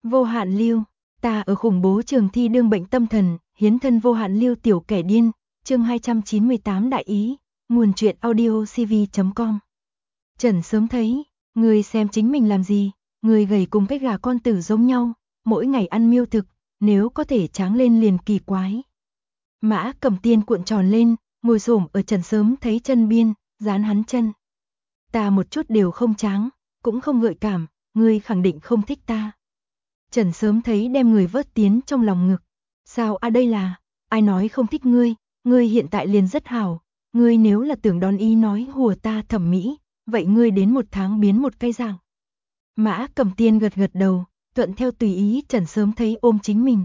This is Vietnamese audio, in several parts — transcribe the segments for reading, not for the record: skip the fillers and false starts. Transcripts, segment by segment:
Vô hạn lưu, ta ở khủng bố trường thi đương bệnh tâm thần, hiến thân vô hạn lưu tiểu kẻ điên, chương 298 đại ý, nguồn truyện audio cv.com. Trần sớm thấy, người xem chính mình làm gì, người gầy cùng cái gà con tử giống nhau, mỗi ngày ăn miêu thực, nếu có thể tráng lên liền kỳ quái. Mã Cẩm Tiên cuộn tròn lên, ngồi xổm ở Trần sớm thấy chân biên, dán hắn chân. Ta một chút đều không tráng, cũng không gợi cảm, ngươi khẳng định không thích ta. Trần sớm thấy đem người vớt tiến trong lòng ngực. Sao đây là, ai nói không thích ngươi hiện tại liền rất hảo, ngươi nếu là tưởng đón ý nói hùa ta thẩm mỹ, vậy ngươi đến 1 tháng biến một cây dạng. Mã Cẩm Tiên gật gật đầu, thuận theo tùy ý Trần sớm thấy ôm chính mình.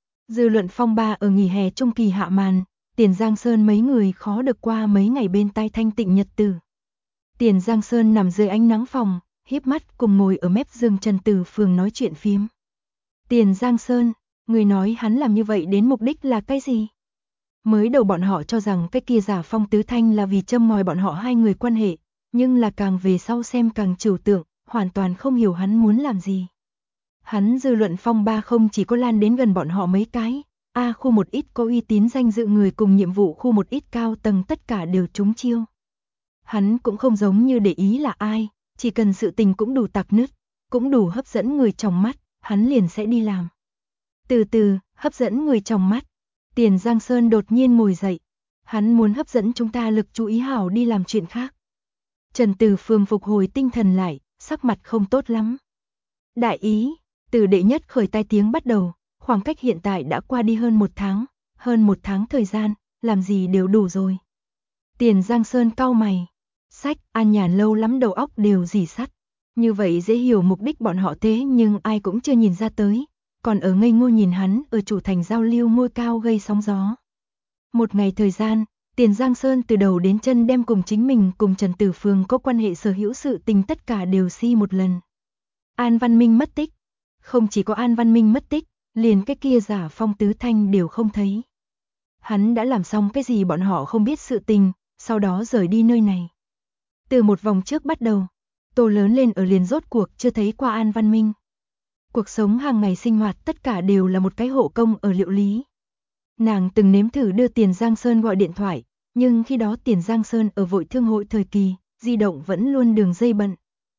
Dư luận phong ba ở nghỉ hè trung kỳ hạ màn, Tiền Giang Sơn mấy người khó được qua mấy ngày bên tai thanh tịnh nhật tử. Tiền Giang Sơn nằm dưới ánh nắng phòng, híp mắt cùng ngồi ở mép giường Trần Tử Phường nói chuyện phiếm. Tiền Giang Sơn, người nói hắn làm như vậy đến mục đích là cái gì? Mới đầu bọn họ cho rằng cái kia giả Phong Tứ Thanh là vì châm ngòi bọn họ hai người quan hệ, nhưng là càng về sau xem càng trừu tượng, hoàn toàn không hiểu hắn muốn làm gì. Hắn dư luận phong ba không chỉ có lan đến gần bọn họ mấy cái, khu một ít có uy tín danh dự người cùng nhiệm vụ khu một ít cao tầng tất cả đều trúng chiêu. Hắn cũng không giống như để ý là ai, chỉ cần sự tình cũng đủ tạc nứt, cũng đủ hấp dẫn người trong mắt, hắn liền sẽ đi làm. Từ từ, hấp dẫn người trong mắt. Tiền Giang Sơn đột nhiên ngồi dậy. Hắn muốn hấp dẫn chúng ta lực chú ý hảo đi làm chuyện khác. Trần Từ Phương phục hồi tinh thần lại, sắc mặt không tốt lắm. Đại ý, từ đệ nhất khởi tai tiếng bắt đầu, khoảng cách hiện tại đã qua đi hơn 1 tháng, hơn 1 tháng thời gian, làm gì đều đủ rồi. Tiền Giang Sơn cau mày. Sách, An Nhàn lâu lắm đầu óc đều rỉ sắt. Như vậy dễ hiểu mục đích bọn họ thế nhưng ai cũng chưa nhìn ra tới. Còn ở ngây ngô nhìn hắn ở chủ thành giao lưu ngôi cao gây sóng gió. Một ngày thời gian, Tiền Giang Sơn từ đầu đến chân đem cùng chính mình cùng Trần Tử Phương có quan hệ sở hữu sự tình tất cả đều si một lần. An Văn Minh mất tích. Không chỉ có An Văn Minh mất tích, liền cái kia giả Phong Tứ Thanh đều không thấy. Hắn đã làm xong cái gì bọn họ không biết sự tình, sau đó rời đi nơi này. Từ một vòng trước bắt đầu, Tô lớn lên ở liền rốt cuộc chưa thấy qua An Văn Minh. Cuộc sống hàng ngày sinh hoạt tất cả đều là một cái hộ công ở Liệu Lý. Nàng từng nếm thử đưa Tiền Giang Sơn gọi điện thoại, nhưng khi đó Tiền Giang Sơn ở vội thương hội thời kỳ, di động vẫn luôn đường dây bận.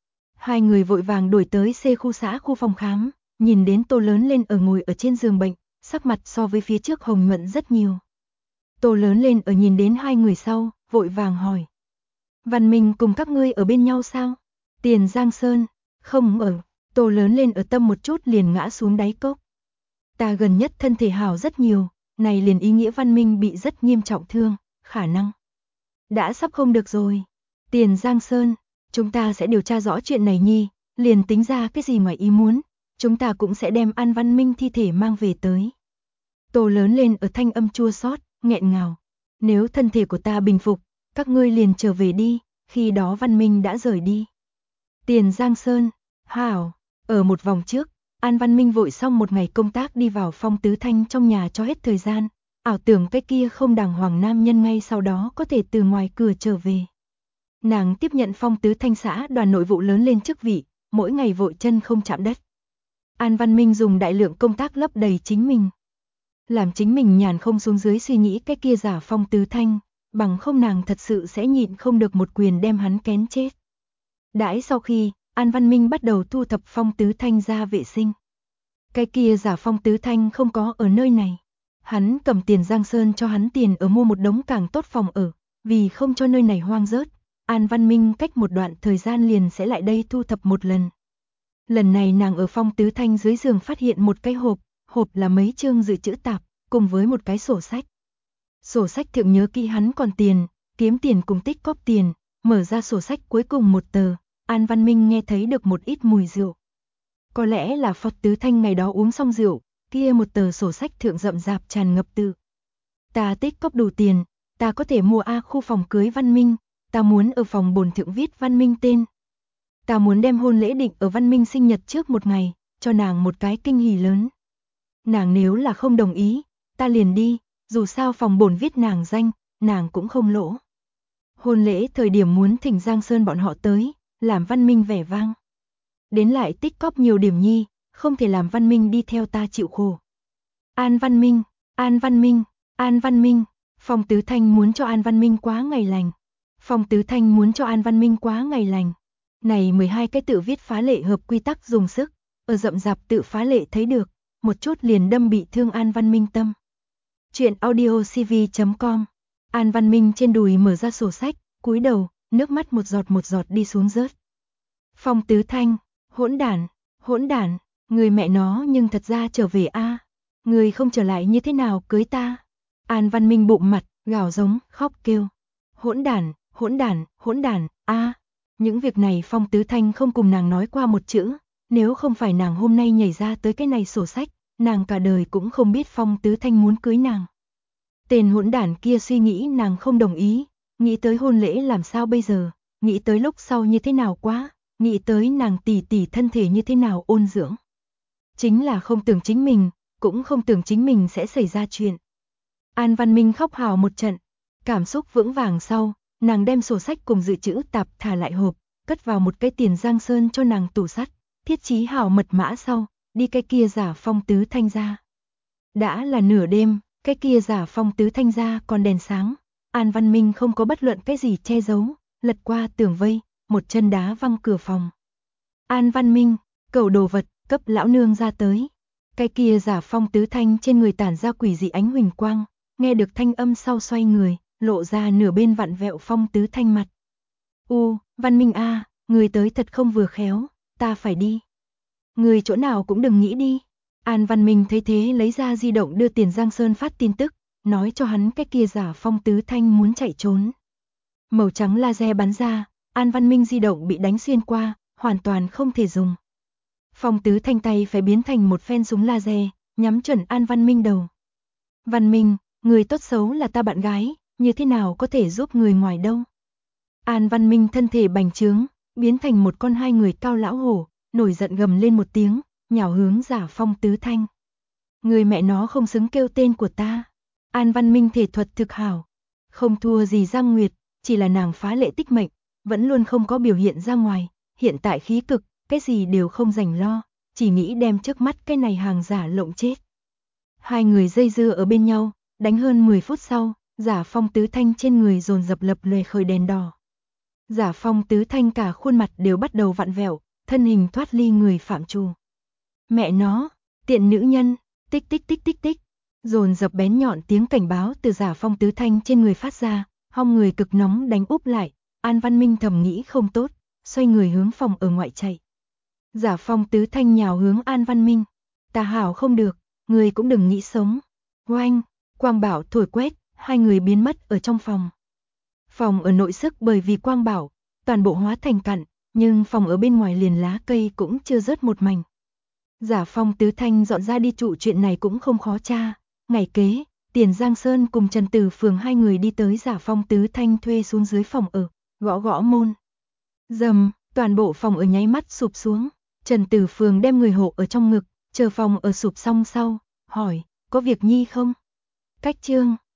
Hai người vội vàng đuổi tới C khu xã khu phòng khám, nhìn đến Tô lớn lên ở ngồi ở trên giường bệnh, sắc mặt so với phía trước hồng nhuận rất nhiều. Tô lớn lên ở nhìn đến hai người sau, vội vàng hỏi. Văn Minh cùng các ngươi ở bên nhau sao? Tiền Giang Sơn, không ở. Tô lớn lên ở tâm một chút liền ngã xuống đáy cốc. Ta gần nhất thân thể hảo rất nhiều, này liền ý nghĩa Văn Minh bị rất nghiêm trọng thương, khả năng đã sắp không được rồi. Tiền Giang Sơn, chúng ta sẽ điều tra rõ chuyện này nhi, liền tính ra cái gì ngoài ý muốn, chúng ta cũng sẽ đem An Văn Minh thi thể mang về tới. Tô lớn lên ở thanh âm chua xót, nghẹn ngào. Nếu thân thể của ta bình phục, các ngươi liền trở về đi, khi đó Văn Minh đã rời đi. Tiền Giang Sơn, hảo. Ở một vòng trước, An Văn Minh vội xong một ngày công tác đi vào Phong Tứ Thanh trong nhà cho hết thời gian, ảo tưởng cái kia không đàng hoàng nam nhân ngay sau đó có thể từ ngoài cửa trở về. Nàng tiếp nhận Phong Tứ Thanh xã đoàn nội vụ lớn lên chức vị, mỗi ngày vội chân không chạm đất. An Văn Minh dùng đại lượng công tác lấp đầy chính mình. Làm chính mình nhàn không xuống dưới suy nghĩ cái kia giả Phong Tứ Thanh, bằng không nàng thật sự sẽ nhịn không được một quyền đem hắn kén chết. Đãi sau khi An Văn Minh bắt đầu thu thập Phong Tứ Thanh ra vệ sinh. Cái kia giả Phong Tứ Thanh không có ở nơi này. Hắn cầm Tiền Giang Sơn cho hắn tiền ở mua một đống càng tốt phòng ở, vì không cho nơi này hoang rớt. An Văn Minh cách một đoạn thời gian liền sẽ lại đây thu thập một lần. Lần này nàng ở Phong Tứ Thanh dưới giường phát hiện một cái hộp là mấy chương dự trữ tạp, cùng với một cái sổ sách. Sổ sách thượng nhớ kỹ hắn còn tiền, kiếm tiền cùng tích cóp tiền, mở ra sổ sách cuối cùng một tờ. An Văn Minh nghe thấy được một ít mùi rượu. Có lẽ là Phật Tứ Thanh ngày đó uống xong rượu, kia một tờ sổ sách thượng rậm rạp tràn ngập tự. Ta tích cóp đủ tiền, ta có thể mua khu phòng cưới Văn Minh, ta muốn ở phòng bồn thượng viết Văn Minh tên. Ta muốn đem hôn lễ định ở Văn Minh sinh nhật trước một ngày, cho nàng một cái kinh hỉ lớn. Nàng nếu là không đồng ý, ta liền đi, dù sao phòng bồn viết nàng danh, nàng cũng không lỗ. Hôn lễ thời điểm muốn thỉnh Giang Sơn bọn họ tới, làm Văn Minh vẻ vang. Đến lại tích cóp nhiều điểm nhi, không thể làm Văn Minh đi theo ta chịu khổ. An Văn Minh, An Văn Minh, An Văn Minh, Phong Tứ Thanh muốn cho An Văn Minh quá ngày lành. Phong Tứ Thanh muốn cho An Văn Minh quá ngày lành. Này 12 cái tự viết phá lệ hợp quy tắc dùng sức, ở rậm rạp tự phá lệ thấy được, một chút liền đâm bị thương An Văn Minh tâm. Chuyện audiocv.com. An Văn Minh trên đùi mở ra sổ sách, cúi đầu, nước mắt một giọt đi xuống rớt. Phong Tứ Thanh, hỗn đản, người mẹ nó nhưng thật ra trở về a, người không trở lại như thế nào cưới ta. An Văn Minh bụng mặt, gào giống, khóc kêu. Hỗn đản, a. Những việc này Phong Tứ Thanh không cùng nàng nói qua một chữ, nếu không phải nàng hôm nay nhảy ra tới cái này sổ sách, nàng cả đời cũng không biết Phong Tứ Thanh muốn cưới nàng. Tên hỗn đản kia suy nghĩ nàng không đồng ý, nghĩ tới hôn lễ làm sao bây giờ, nghĩ tới lúc sau như thế nào quá, nghĩ tới nàng tỷ tỷ thân thể như thế nào ôn dưỡng. Chính là không tưởng chính mình, cũng không tưởng chính mình sẽ xảy ra chuyện. An Văn Minh khóc hào một trận, cảm xúc vững vàng sau, nàng đem sổ sách cùng dự trữ tạp thả lại hộp, cất vào một cái tiền giang sơn cho nàng tủ sắt, thiết trí hào mật mã sau, đi cái kia giả Phong Tứ Thanh ra. Đã là nửa đêm, cái kia giả Phong Tứ Thanh ra còn đèn sáng, An Văn Minh không có bất luận cái gì che giấu, lật qua tường vây, một chân đá văng cửa phòng. An Văn Minh, cẩu đồ vật, cấp lão nương ra tới. Cái kia giả Phong Tứ Thanh trên người tản ra quỷ dị ánh huỳnh quang, nghe được thanh âm sau xoay người, lộ ra nửa bên vặn vẹo Phong Tứ Thanh mặt. Văn Minh a, người tới thật không vừa khéo, ta phải đi. Người chỗ nào cũng đừng nghĩ đi. An Văn Minh thấy thế lấy ra di động đưa Tiền Giang Sơn phát tin tức, nói cho hắn cái kia giả Phong Tứ Thanh muốn chạy trốn. Màu trắng laser bắn ra, An Văn Minh di động bị đánh xuyên qua, hoàn toàn không thể dùng. Phong Tứ Thanh tay phải biến thành một phen súng laser, nhắm chuẩn An Văn Minh đầu. Văn Minh, người tốt xấu là ta bạn gái, như thế nào có thể giúp người ngoài đâu. An Văn Minh thân thể bành trướng, biến thành một con 2 người cao lão hổ, nổi giận gầm lên một tiếng, nhào hướng giả Phong Tứ Thanh. Người mẹ nó không xứng kêu tên của ta. An Văn Minh thể thuật thực hảo, không thua gì Giang Nguyệt, chỉ là nàng phá lệ tích mệnh, vẫn luôn không có biểu hiện ra ngoài, hiện tại khí cực, cái gì đều không rảnh lo, chỉ nghĩ đem trước mắt cái này hàng giả lộng chết. 2 người dây dưa ở bên nhau, đánh hơn 10 phút sau, giả Phong Tứ Thanh trên người dồn dập lập lòe khởi đèn đỏ. Giả Phong Tứ Thanh cả khuôn mặt đều bắt đầu vặn vẹo, thân hình thoát ly người phạm trù. Mẹ nó, tiện nữ nhân, tích tích tích tích tích, dồn dập bén nhọn tiếng cảnh báo từ giả Phong Tứ Thanh trên người phát ra, hong người cực nóng đánh úp lại. An Văn Minh thầm nghĩ không tốt, xoay người hướng phòng ở ngoại chạy. Giả Phong Tứ Thanh nhào hướng An Văn Minh. Ta hảo không được, người cũng đừng nghĩ sống. Oanh, quang bảo thổi quét, 2 người biến mất ở trong phòng. Phòng ở nội sức bởi vì quang bảo, toàn bộ hóa thành cặn, nhưng phòng ở bên ngoài liền lá cây cũng chưa rớt một mảnh. Giả Phong Tứ Thanh dọn ra đi trụ chuyện này cũng không khó tra. Ngày kế, Tiền Giang Sơn cùng Trần Tử Phường 2 người đi tới giả Phong Tứ Thanh thuê xuống dưới phòng ở, gõ gõ môn. Dầm, toàn bộ phòng ở nháy mắt sụp xuống. Trần Tử Phường đem người hộ ở trong ngực, chờ phòng ở sụp xong sau, hỏi, có việc nhi không? Cách chương.